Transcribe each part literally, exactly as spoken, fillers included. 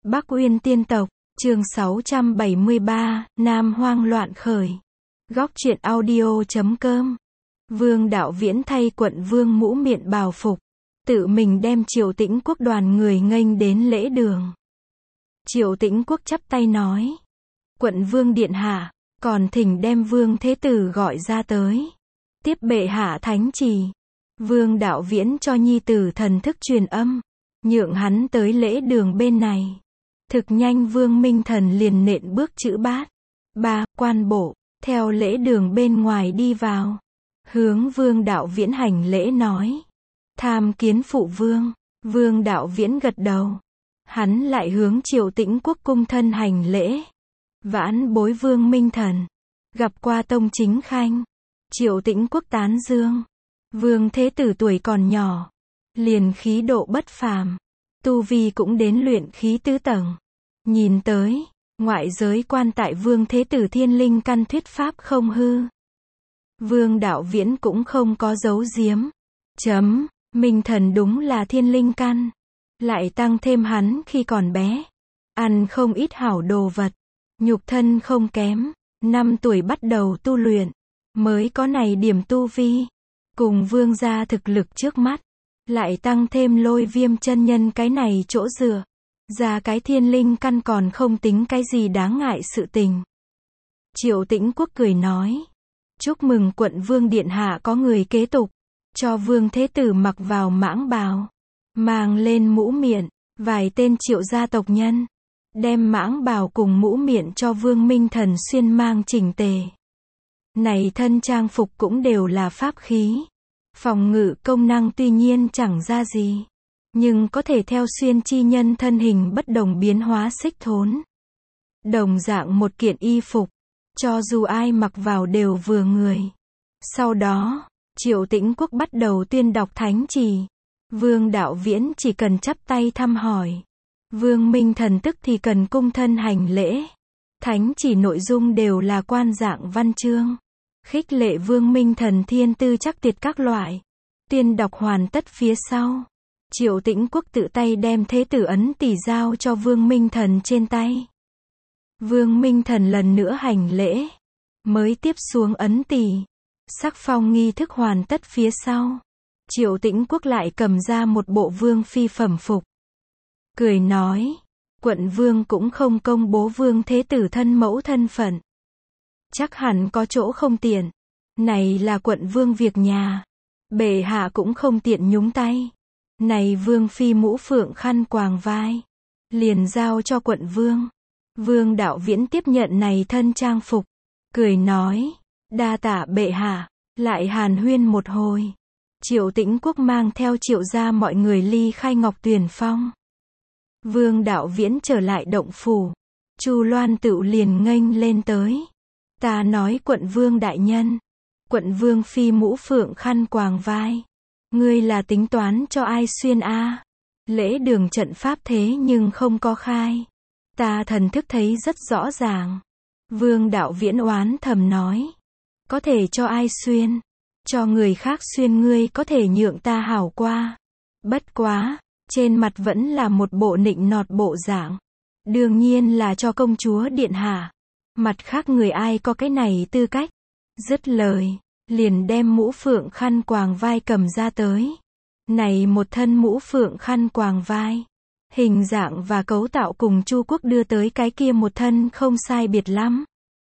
Bắc Uyên tiên tộc, chương sáu trăm bảy mươi ba, Nam Hoang loạn khởi. Góc truyện audio chấm com. Vương Đạo Viễn thay quận vương mũ miện bào phục, tự mình đem Triệu Tĩnh Quốc đoàn người nghênh đến lễ đường. Triệu Tĩnh Quốc chắp tay nói: Quận vương điện hạ, còn thỉnh đem Vương Thế Tử gọi ra tới, tiếp bệ hạ thánh chỉ. Vương Đạo Viễn cho nhi tử thần thức truyền âm, nhượng hắn tới lễ đường bên này. Thực nhanh Vương Minh Thần liền nện bước chữ bát. Ba, quan bộ, theo lễ đường bên ngoài đi vào. Hướng Vương Đạo Viễn hành lễ nói: tham kiến phụ vương. Vương Đạo Viễn gật đầu. Hắn lại hướng Triệu Tĩnh Quốc cung thân hành lễ. Vãn bối Vương Minh Thần, gặp qua tông chính khanh. Triệu Tĩnh Quốc tán dương: Vương Thế Tử tuổi còn nhỏ, liền khí độ bất phàm, tu vi cũng đến luyện khí tứ tầng. Nhìn tới, ngoại giới quan tại Vương Thế Tử thiên linh căn thuyết pháp không hư. Vương Đạo Viễn cũng không có giấu giếm. Chấm, Minh Thần đúng là thiên linh căn, lại tăng thêm hắn khi còn bé, ăn không ít hảo đồ vật, nhục thân không kém, năm tuổi bắt đầu tu luyện, mới có này điểm tu vi. Cùng vương gia thực lực trước mắt, lại tăng thêm Lôi Viêm chân nhân cái này chỗ dựa, ra cái thiên linh căn còn không tính cái gì đáng ngại sự tình. Triệu Tĩnh Quốc cười nói: chúc mừng quận vương điện hạ có người kế tục, cho Vương Thế Tử mặc vào mãng bào, mang lên mũ miện. Vài tên Triệu gia tộc nhân đem mãng bào cùng mũ miện cho Vương Minh Thần xuyên mang chỉnh tề. Này thân trang phục cũng đều là pháp khí, phòng ngự công năng tuy nhiên chẳng ra gì, nhưng có thể theo xuyên chi nhân thân hình bất đồng biến hóa xích thốn. Đồng dạng một kiện y phục, cho dù ai mặc vào đều vừa người. Sau đó, Triệu Tĩnh Quốc bắt đầu tuyên đọc thánh chỉ. Vương Đạo Viễn chỉ cần chắp tay thăm hỏi, Vương Minh Thần tức thì cần cung thân hành lễ. Thánh chỉ nội dung đều là quan dạng văn chương, khích lệ Vương Minh Thần thiên tư chắc tuyệt các loại. Tuyên đọc hoàn tất phía sau, Triệu Tĩnh Quốc tự tay đem Thế Tử ấn tỷ giao cho Vương Minh Thần trên tay. Vương Minh Thần lần nữa hành lễ, mới tiếp xuống ấn tỷ. Sắc phong nghi thức hoàn tất phía sau, Triệu Tĩnh Quốc lại cầm ra một bộ vương phi phẩm phục, cười nói: quận vương cũng không công bố Vương Thế Tử thân mẫu thân phận, chắc hẳn có chỗ không tiện. Này là quận vương việc nhà, bệ hạ cũng không tiện nhúng tay. Này vương phi mũ phượng khăn quàng vai, liền giao cho quận vương. Vương Đạo Viễn tiếp nhận này thân trang phục, cười nói: đa tạ bệ hạ. Lại hàn huyên một hồi, Triệu Tĩnh Quốc mang theo Triệu gia mọi người ly khai Ngọc Tuyền Phong. Vương Đạo Viễn trở lại động phủ, Chu Loan Tựu liền nghênh lên tới. Ta nói quận vương đại nhân, quận vương phi mũ phượng khăn quàng vai, ngươi là tính toán cho ai xuyên a? À? Lễ đường trận pháp thế nhưng không có khai, ta thần thức thấy rất rõ ràng. Vương Đạo Viễn oán thầm nói: có thể cho ai xuyên, cho người khác xuyên ngươi có thể nhượng ta hảo qua. Bất quá, trên mặt vẫn là một bộ nịnh nọt bộ dạng. Đương nhiên là cho công chúa điện hạ. Mặt khác người ai có cái này tư cách. Dứt lời, liền đem mũ phượng khăn quàng vai cầm ra tới. Này một thân mũ phượng khăn quàng vai, hình dạng và cấu tạo cùng Chu Quốc đưa tới cái kia một thân không sai biệt lắm.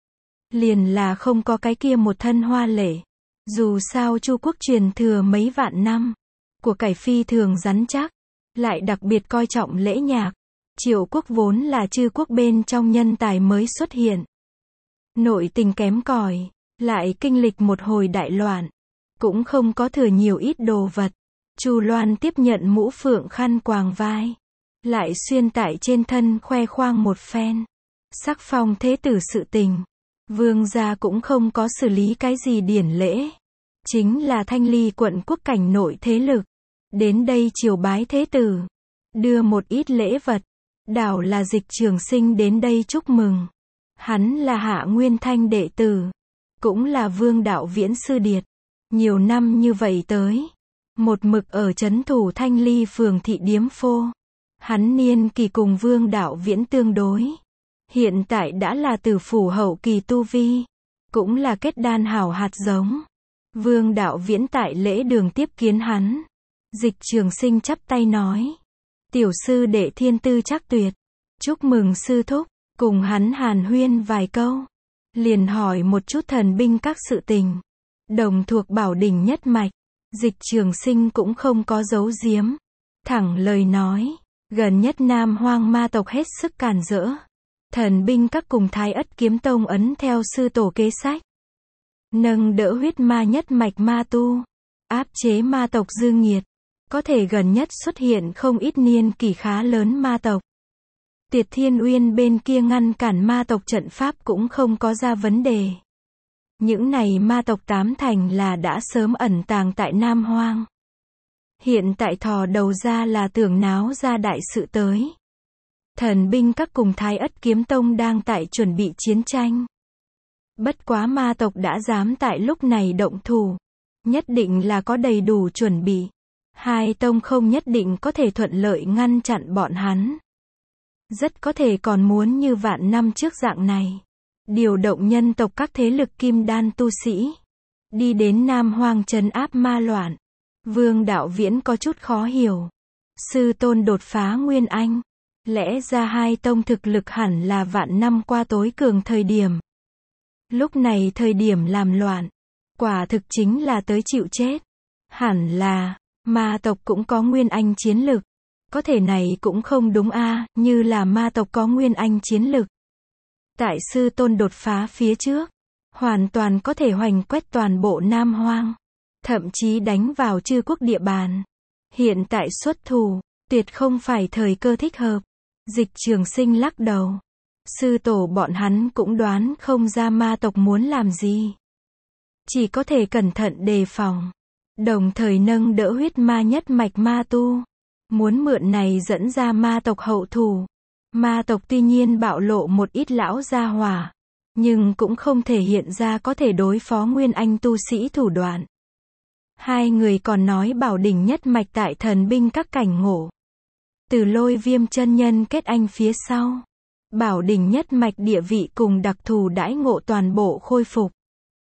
Liền là không có cái kia một thân hoa lệ. Dù sao Chu Quốc truyền thừa mấy vạn năm, của cải phi thường rắn chắc, lại đặc biệt coi trọng lễ nhạc. Triệu Quốc vốn là chư quốc bên trong nhân tài mới xuất hiện, nội tình kém cỏi, lại kinh lịch một hồi đại loạn, cũng không có thừa nhiều ít đồ vật. Chu Loan tiếp nhận mũ phượng khăn quàng vai, lại xuyên tại trên thân khoe khoang một phen. Sắc phong Thế Tử sự tình, vương gia cũng không có xử lý cái gì điển lễ, chính là thanh ly quận quốc cảnh nội thế lực đến đây triều bái Thế Tử, đưa một ít lễ vật. Đảo là Dịch Trường Sinh đến đây chúc mừng. Hắn là Hạ Nguyên Thanh đệ tử, cũng là Vương Đạo Viễn sư điệt, nhiều năm như vậy tới, một mực ở trấn thủ thanh ly phường thị điếm phô. Hắn niên kỳ cùng Vương Đạo Viễn tương đối. Hiện tại đã là tử phủ hậu kỳ tu vi. Cũng là kết đan hảo hạt giống. Vương Đạo Viễn tại lễ đường tiếp kiến hắn. Dịch Trường Sinh chắp tay nói. Tiểu sư đệ thiên tư chắc tuyệt. Chúc mừng sư thúc. Cùng hắn hàn huyên vài câu. Liền hỏi một chút thần binh các sự tình. Đồng thuộc Bảo Đỉnh nhất mạch. Dịch Trường Sinh cũng không có giấu giếm. Thẳng lời nói. Gần nhất Nam Hoang ma tộc hết sức càn rỡ. Thần binh các cùng Thái Ất Kiếm Tông ấn theo sư tổ kế sách. Nâng đỡ huyết ma nhất mạch ma tu. Áp chế ma tộc dư nghiệt. Có thể gần nhất xuất hiện không ít niên kỷ khá lớn ma tộc. Tiệt Thiên Uyên bên kia ngăn cản ma tộc trận pháp cũng không có ra vấn đề. Những này ma tộc tám thành là đã sớm ẩn tàng tại Nam Hoang. Hiện tại thò đầu ra là tưởng náo ra đại sự tới. Thần binh các cùng Thái Ất Kiếm Tông đang tại chuẩn bị chiến tranh. Bất quá ma tộc đã dám tại lúc này động thủ. Nhất định là có đầy đủ chuẩn bị. Hai tông không nhất định có thể thuận lợi ngăn chặn bọn hắn. Rất có thể còn muốn như vạn năm trước dạng này. Điều động nhân tộc các thế lực kim đan tu sĩ. Đi đến Nam Hoang trấn áp ma loạn. Vương Đạo Viễn có chút khó hiểu. Sư tôn đột phá Nguyên Anh. Lẽ ra hai tông thực lực hẳn là vạn năm qua tối cường thời điểm. Lúc này thời điểm làm loạn. Quả thực chính là tới chịu chết. Hẳn là, ma tộc cũng có Nguyên Anh chiến lực. Có thể này cũng không đúng a, như là ma tộc có Nguyên Anh chiến lực. Tại sư tôn đột phá phía trước. Hoàn toàn có thể hoành quét toàn bộ Nam Hoang. Thậm chí đánh vào chư quốc địa bàn. Hiện tại xuất thủ, tuyệt không phải thời cơ thích hợp. Dịch Trường Sinh lắc đầu. Sư tổ bọn hắn cũng đoán không ra ma tộc muốn làm gì. Chỉ có thể cẩn thận đề phòng. Đồng thời nâng đỡ huyết ma nhất mạch ma tu. Muốn mượn này dẫn ra ma tộc hậu thủ. Ma tộc tuy nhiên bạo lộ một ít lão gia hỏa. Nhưng cũng không thể hiện ra có thể đối phó Nguyên Anh tu sĩ thủ đoạn. Hai người còn nói Bảo Đỉnh nhất mạch tại thần binh các cảnh ngộ. Từ Lôi Viêm chân nhân kết anh phía sau. Bảo Đỉnh nhất mạch địa vị cùng đặc thù đãi ngộ toàn bộ khôi phục.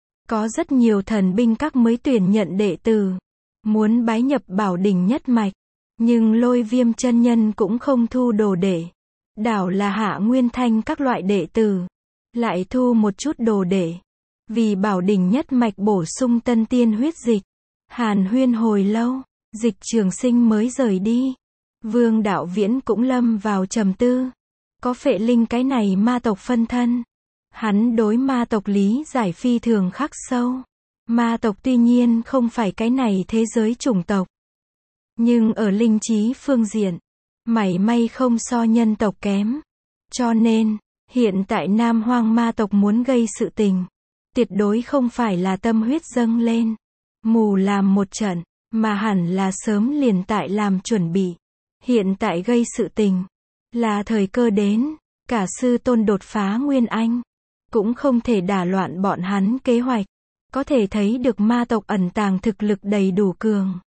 Có rất nhiều thần binh các mới tuyển nhận đệ tử. Muốn bái nhập Bảo Đỉnh nhất mạch. Nhưng Lôi Viêm chân nhân cũng không thu đồ đệ. Đảo là Hạ Nguyên Thanh các loại đệ tử. Lại thu một chút đồ đệ. Vì Bảo Đỉnh nhất mạch bổ sung tân tiên huyết dịch. Hàn huyên hồi lâu. Dịch Trường Sinh mới rời đi. Vương Đạo Viễn cũng lâm vào trầm tư. Có Phệ Linh cái này ma tộc phân thân. Hắn đối ma tộc lý giải phi thường khắc sâu. Ma tộc tuy nhiên không phải cái này thế giới chủng tộc. Nhưng ở linh trí phương diện, mảy may không so nhân tộc kém. Cho nên, hiện tại Nam Hoang ma tộc muốn gây sự tình. Tuyệt đối không phải là tâm huyết dâng lên. Mù làm một trận, mà hẳn là sớm liền tại làm chuẩn bị. Hiện tại gây sự tình. Là thời cơ đến. Cả sư tôn đột phá Nguyên Anh. Cũng không thể đả loạn bọn hắn kế hoạch. Có thể thấy được ma tộc ẩn tàng thực lực đầy đủ cường.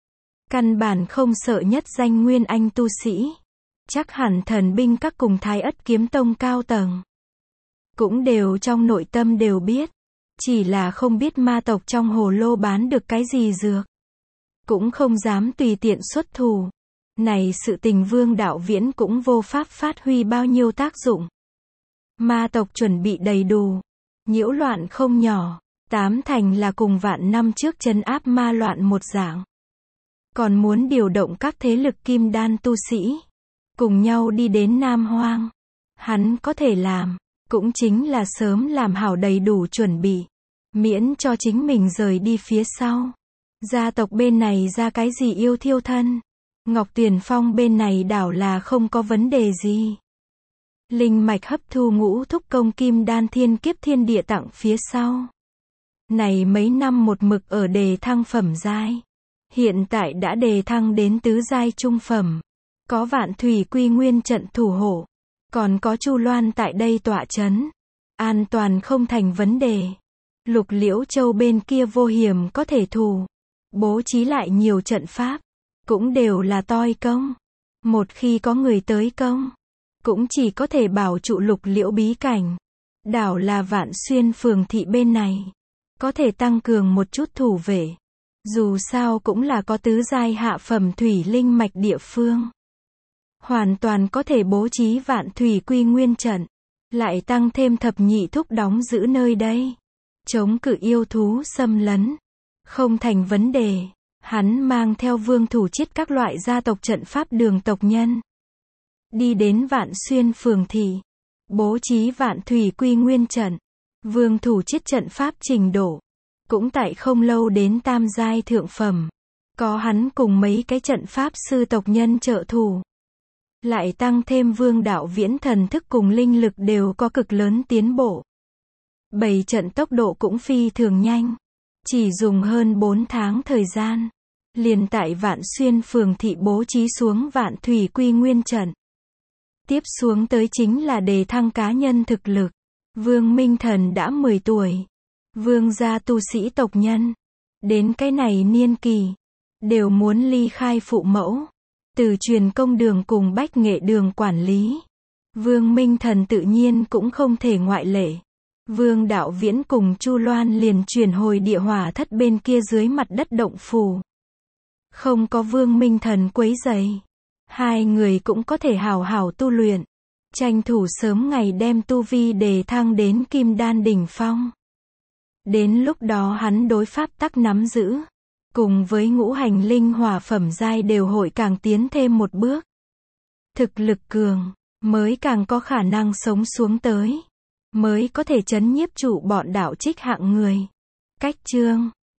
Căn bản không sợ nhất danh Nguyên Anh tu sĩ. Chắc hẳn thần binh các cùng Thái Ất Kiếm Tông cao tầng. Cũng đều trong nội tâm đều biết. Chỉ là không biết ma tộc trong hồ lô bán được cái gì dược. Cũng không dám tùy tiện xuất thủ. Này sự tình Vương Đạo Viễn cũng vô pháp phát huy bao nhiêu tác dụng. Ma tộc chuẩn bị đầy đủ. Nhiễu loạn không nhỏ. Tám thành là cùng vạn năm trước trấn áp ma loạn một dạng. Còn muốn điều động các thế lực kim đan tu sĩ. Cùng nhau đi đến Nam Hoang. Hắn có thể làm. Cũng chính là sớm làm hảo đầy đủ chuẩn bị. Miễn cho chính mình rời đi phía sau. Gia tộc bên này ra cái gì yêu thiêu thân. Ngọc Tuyền Phong bên này đảo là không có vấn đề gì. Linh mạch hấp thu ngũ thúc công kim đan thiên kiếp thiên địa tặng phía sau. Này mấy năm một mực ở đề thăng phẩm giai. Hiện tại đã đề thăng đến tứ giai trung phẩm. Có Vạn Thủy Quy Nguyên trận thủ hộ. Còn có Chu Loan tại đây tọa chấn. An toàn không thành vấn đề. Lục Liễu Châu bên kia vô hiểm có thể thủ. Bố trí lại nhiều trận pháp. Cũng đều là toi công. Một khi có người tới công, cũng chỉ có thể bảo trụ Lục Liễu bí cảnh. Đảo là Vạn Xuyên phường thị bên này, có thể tăng cường một chút thủ vệ. Dù sao cũng là có tứ giai hạ phẩm thủy linh mạch địa phương. Hoàn toàn có thể bố trí Vạn Thủy Quy Nguyên trận, lại tăng thêm thập nhị thúc đóng giữ nơi đây. Chống cự yêu thú xâm lấn, không thành vấn đề. Hắn mang theo Vương Thủ Chiết các loại gia tộc trận pháp đường tộc nhân. Đi đến Vạn Xuyên phường thị, bố trí Vạn Thủy Quy Nguyên trận. Vương Thủ Chiết trận pháp trình độ, cũng tại không lâu đến tam giai thượng phẩm. Có hắn cùng mấy cái trận pháp sư tộc nhân trợ thủ. Lại tăng thêm Vương Đạo Viễn thần thức cùng linh lực đều có cực lớn tiến bộ. Bày trận tốc độ cũng phi thường nhanh. Chỉ dùng hơn bốn tháng thời gian, liền tại Vạn Xuyên phường thị bố trí xuống Vạn Thủy Quy Nguyên trận. Tiếp xuống tới chính là đề thăng cá nhân thực lực. Vương Minh Thần đã mười tuổi. Vương gia tu sĩ tộc nhân. Đến cái này niên kỳ, đều muốn ly khai phụ mẫu. Từ truyền công đường cùng bách nghệ đường quản lý. Vương Minh Thần tự nhiên cũng không thể ngoại lệ. Vương Đạo Viễn cùng Chu Loan liền chuyển hồi địa hỏa thất bên kia dưới mặt đất động phủ. Không có Vương Minh Thần quấy rầy, hai người cũng có thể hào hào tu luyện, tranh thủ sớm ngày đem tu vi đề thăng đến kim đan đỉnh phong. Đến lúc đó hắn đối pháp tắc nắm giữ, cùng với ngũ hành linh hỏa phẩm giai đều hội càng tiến thêm một bước. Thực lực cường, mới càng có khả năng sống xuống tới, mới có thể trấn nhiếp trụ bọn đạo trích hạng người. Cách chương